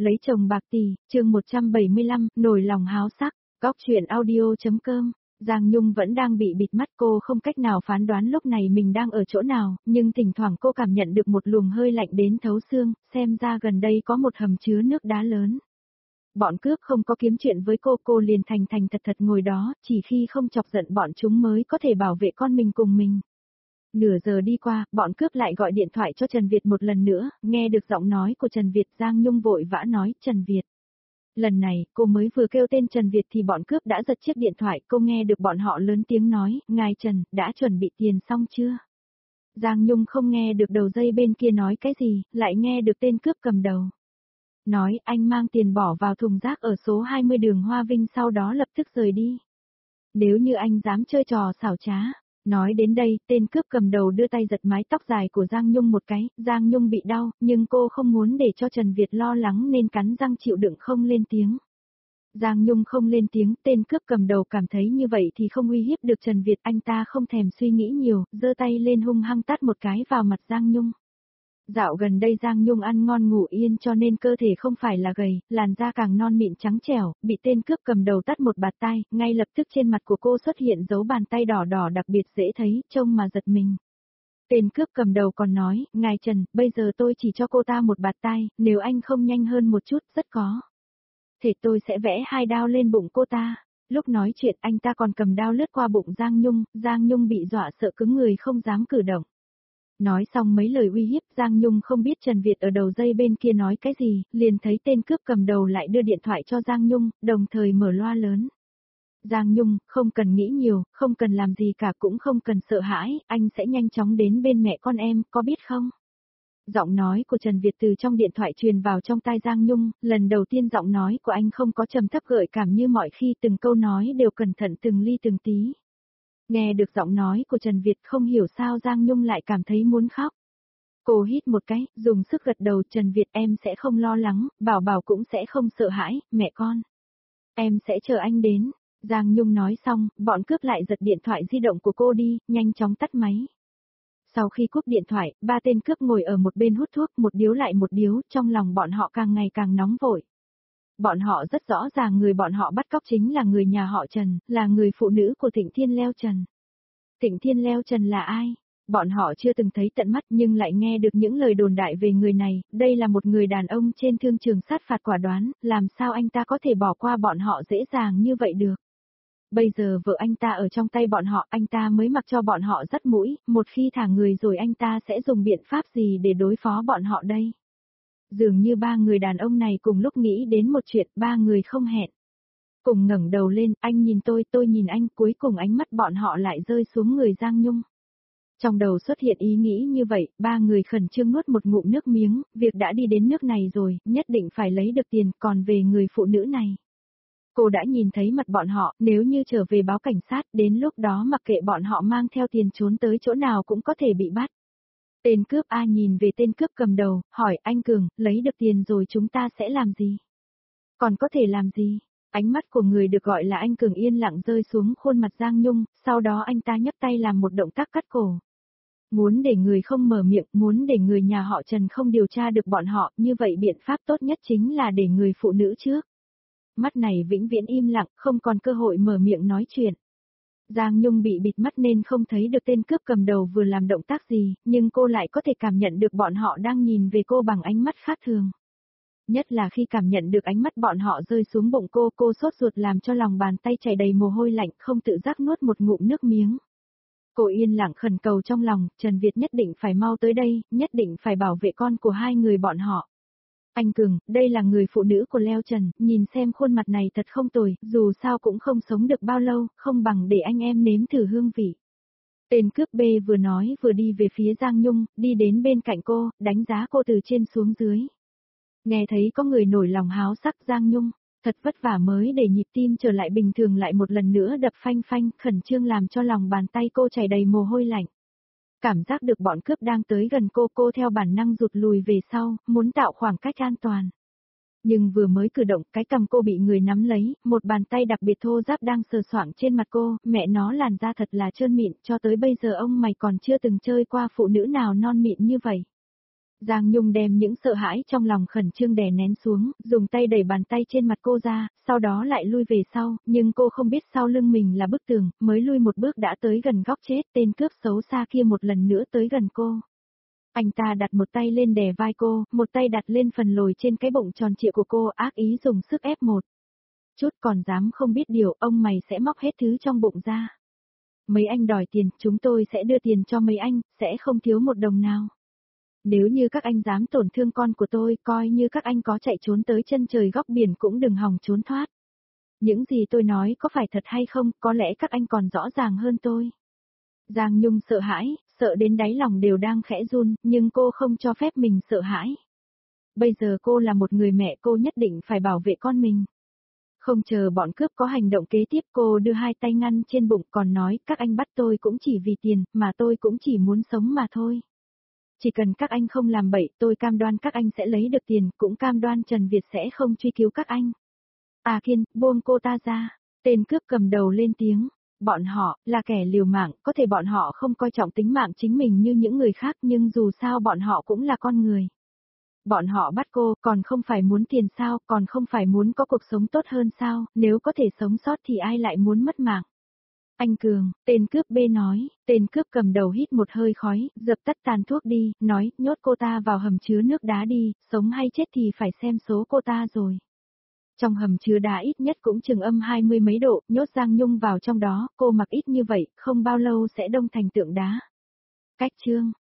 Lấy chồng bạc tỷ, chương 175, nổi lòng háo sắc, góc chuyện audio.com. Giang Nhung vẫn đang bị bịt mắt, cô không cách nào phán đoán lúc này mình đang ở chỗ nào, nhưng thỉnh thoảng cô cảm nhận được một luồng hơi lạnh đến thấu xương, xem ra gần đây có một hầm chứa nước đá lớn. Bọn cướp không có kiếm chuyện với cô liền thành thật ngồi đó, chỉ khi không chọc giận bọn chúng mới có thể bảo vệ con mình cùng mình. Nửa giờ đi qua, bọn cướp lại gọi điện thoại cho Trần Việt một lần nữa, nghe được giọng nói của Trần Việt, Giang Nhung vội vã nói, Trần Việt. Lần này, cô mới vừa kêu tên Trần Việt thì bọn cướp đã giật chiếc điện thoại, cô nghe được bọn họ lớn tiếng nói, ngài Trần, đã chuẩn bị tiền xong chưa? Giang Nhung không nghe được đầu dây bên kia nói cái gì, lại nghe được tên cướp cầm đầu. Nói, anh mang tiền bỏ vào thùng rác ở số 20 đường Hoa Vinh, sau đó lập tức rời đi. Nếu như anh dám chơi trò xảo trá. Nói đến đây, tên cướp cầm đầu đưa tay giật mái tóc dài của Giang Nhung một cái, Giang Nhung bị đau, nhưng cô không muốn để cho Trần Việt lo lắng nên cắn răng chịu đựng không lên tiếng. Giang Nhung không lên tiếng, tên cướp cầm đầu cảm thấy như vậy thì không uy hiếp được Trần Việt, anh ta không thèm suy nghĩ nhiều, giơ tay lên hung hăng tát một cái vào mặt Giang Nhung. Dạo gần đây Giang Nhung ăn ngon ngủ yên cho nên cơ thể không phải là gầy, làn da càng non mịn trắng trẻo, bị tên cướp cầm đầu tát một bạt tai, ngay lập tức trên mặt của cô xuất hiện dấu bàn tay đỏ đỏ đặc biệt dễ thấy, trông mà giật mình. Tên cướp cầm đầu còn nói, ngài Trần, bây giờ tôi chỉ cho cô ta một bạt tai, nếu anh không nhanh hơn một chút, rất có thể tôi sẽ vẽ 2 đao lên bụng cô ta. Lúc nói chuyện anh ta còn cầm đao lướt qua bụng Giang Nhung bị dọa sợ cứng người không dám cử động. Nói xong mấy lời uy hiếp, Giang Nhung không biết Trần Việt ở đầu dây bên kia nói cái gì, liền thấy tên cướp cầm đầu lại đưa điện thoại cho Giang Nhung, đồng thời mở loa lớn. Giang Nhung, không cần nghĩ nhiều, không cần làm gì cả, cũng không cần sợ hãi, anh sẽ nhanh chóng đến bên mẹ con em, có biết không? Giọng nói của Trần Việt từ trong điện thoại truyền vào trong tai Giang Nhung, lần đầu tiên giọng nói của anh không có trầm thấp gợi cảm như mọi khi, từng câu nói đều cẩn thận từng ly từng tí. Nghe được giọng nói của Trần Việt không hiểu sao Giang Nhung lại cảm thấy muốn khóc. Cô hít một cái, dùng sức gật đầu, Trần Việt em sẽ không lo lắng, Bảo Bảo cũng sẽ không sợ hãi, mẹ con. Em sẽ chờ anh đến. Giang Nhung nói xong, bọn cướp lại giật điện thoại di động của cô đi, nhanh chóng tắt máy. Sau khi cúp điện thoại, 3 tên cướp ngồi ở một bên hút thuốc, một điếu lại một điếu, trong lòng bọn họ càng ngày càng nóng vội. Bọn họ rất rõ ràng người bọn họ bắt cóc chính là người nhà họ Trần, là người phụ nữ của Thịnh Thiên Leo Trần. Thịnh Thiên Leo Trần là ai? Bọn họ chưa từng thấy tận mắt nhưng lại nghe được những lời đồn đại về người này, đây là một người đàn ông trên thương trường sát phạt quả đoán, làm sao anh ta có thể bỏ qua bọn họ dễ dàng như vậy được? Bây giờ vợ anh ta ở trong tay bọn họ, anh ta mới mặc cho bọn họ dắt mũi, một khi thả người rồi anh ta sẽ dùng biện pháp gì để đối phó bọn họ đây? Dường như 3 người đàn ông này cùng lúc nghĩ đến một chuyện, 3 người không hẹn. Cùng ngẩng đầu lên, anh nhìn tôi nhìn anh, cuối cùng ánh mắt bọn họ lại rơi xuống người Giang Nhung. Trong đầu xuất hiện ý nghĩ như vậy, 3 người khẩn trương nuốt một ngụm nước miếng, việc đã đi đến nước này rồi, nhất định phải lấy được tiền, còn về người phụ nữ này. Cô đã nhìn thấy mặt bọn họ, nếu như trở về báo cảnh sát, đến lúc đó mặc kệ bọn họ mang theo tiền trốn tới chỗ nào cũng có thể bị bắt. Tên cướp A nhìn về tên cướp cầm đầu, hỏi anh Cường, lấy được tiền rồi chúng ta sẽ làm gì? Còn có thể làm gì? Ánh mắt của người được gọi là anh Cường yên lặng rơi xuống khuôn mặt Giang Nhung, sau đó anh ta nhấc tay làm một động tác cắt cổ. Muốn để người không mở miệng, muốn để người nhà họ Trần không điều tra được bọn họ, như vậy biện pháp tốt nhất chính là để người phụ nữ trước. Mắt này vĩnh viễn im lặng, không còn cơ hội mở miệng nói chuyện. Giang Nhung bị bịt mắt nên không thấy được tên cướp cầm đầu vừa làm động tác gì, nhưng cô lại có thể cảm nhận được bọn họ đang nhìn về cô bằng ánh mắt khác thường. Nhất là khi cảm nhận được ánh mắt bọn họ rơi xuống bụng cô sốt ruột làm cho lòng bàn tay chảy đầy mồ hôi lạnh, không tự giác nuốt một ngụm nước miếng. Cô yên lặng khẩn cầu trong lòng, Trần Việt nhất định phải mau tới đây, nhất định phải bảo vệ con của 2 người bọn họ. Anh Cường, đây là người phụ nữ của Leo Trần, nhìn xem khuôn mặt này thật không tồi, dù sao cũng không sống được bao lâu, không bằng để anh em nếm thử hương vị. Tên cướp B vừa nói vừa đi về phía Giang Nhung, đi đến bên cạnh cô, đánh giá cô từ trên xuống dưới. Nghe thấy có người nổi lòng háo sắc, Giang Nhung, thật vất vả mới để nhịp tim trở lại bình thường lại một lần nữa đập phanh phanh, khẩn trương làm cho lòng bàn tay cô chảy đầy mồ hôi lạnh. Cảm giác được bọn cướp đang tới gần cô theo bản năng rụt lùi về sau, muốn tạo khoảng cách an toàn. Nhưng vừa mới cử động, cái cằm cô bị người nắm lấy, một bàn tay đặc biệt thô ráp đang sờ soạng trên mặt cô, mẹ nó làn da thật là trơn mịn, cho tới bây giờ ông mày còn chưa từng chơi qua phụ nữ nào non mịn như vậy. Giang Nhung đem những sợ hãi trong lòng khẩn trương đè nén xuống, dùng tay đẩy bàn tay trên mặt cô ra, sau đó lại lui về sau, nhưng cô không biết sau lưng mình là bức tường, mới lui một bước đã tới gần góc chết, tên cướp xấu xa kia một lần nữa tới gần cô. Anh ta đặt một tay lên đè vai cô, một tay đặt lên phần lồi trên cái bụng tròn trịa của cô, ác ý dùng sức ép một chút, còn dám không biết điều, ông mày sẽ móc hết thứ trong bụng ra. Mấy anh đòi tiền, chúng tôi sẽ đưa tiền cho mấy anh, sẽ không thiếu một đồng nào. Nếu như các anh dám tổn thương con của tôi, coi như các anh có chạy trốn tới chân trời góc biển cũng đừng hòng trốn thoát. Những gì tôi nói có phải thật hay không, có lẽ các anh còn rõ ràng hơn tôi. Giang Nhung sợ hãi, sợ đến đáy lòng đều đang khẽ run, nhưng cô không cho phép mình sợ hãi. Bây giờ cô là một người mẹ, cô nhất định phải bảo vệ con mình. Không chờ bọn cướp có hành động kế tiếp, cô đưa hai tay ngăn trên bụng còn nói, các anh bắt tôi cũng chỉ vì tiền, mà tôi cũng chỉ muốn sống mà thôi. Chỉ cần các anh không làm bậy, tôi cam đoan các anh sẽ lấy được tiền, cũng cam đoan Trần Việt sẽ không truy cứu các anh. À Kiên, buông cô ta ra. Tên cướp cầm đầu lên tiếng. Bọn họ, là kẻ liều mạng, có thể bọn họ không coi trọng tính mạng chính mình như những người khác nhưng dù sao bọn họ cũng là con người. Bọn họ bắt cô, còn không phải muốn tiền sao, còn không phải muốn có cuộc sống tốt hơn sao, nếu có thể sống sót thì ai lại muốn mất mạng. Anh Cường, tên cướp B nói, tên cướp cầm đầu hít một hơi khói, dập tắt tàn thuốc đi, nói, nhốt cô ta vào hầm chứa nước đá đi, sống hay chết thì phải xem số cô ta rồi. Trong hầm chứa đá ít nhất cũng chừng âm 20 mấy độ, nhốt Giang Nhung vào trong đó, cô mặc ít như vậy, không bao lâu sẽ đông thành tượng đá. Cách chương